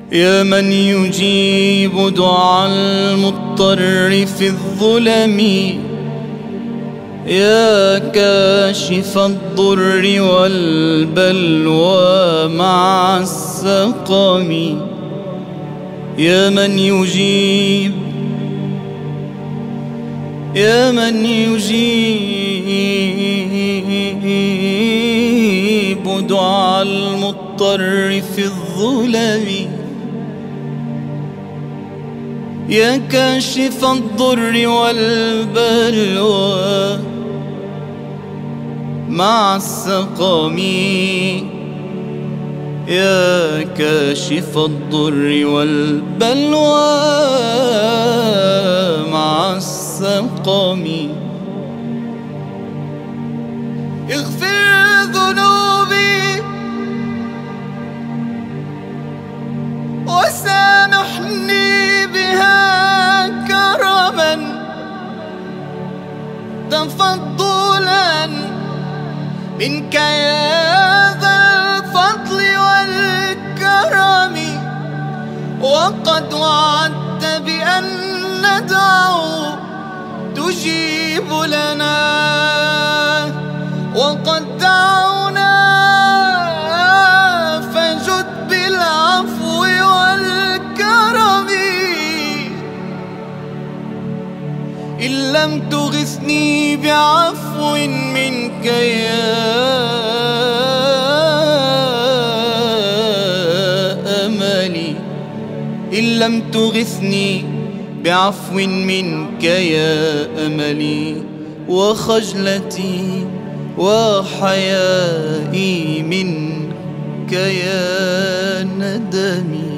يا من يجيب دعاء المضطر في الظلم، يا كاشف الضر والبلوى مع السقم، يا من يجيب دعاء المضطر في الظلم، يا كاشف الضر والبلوى مع السقم، يا كاشف الضر والبلوى مع السقم. اغفر ذنوبي وسامحني بها كرما تفضلا منك يا ذا الفضل والكرم، وقد وعدت بأن ندعو تجيب لنا، وقد دعونا فجد بالعفو والكرم. إن لم تغثني بعفو منك يا أملي، إن لم تغثني بعفو منك يا أملي، وخجلتي وحيائي منك يا ندمي.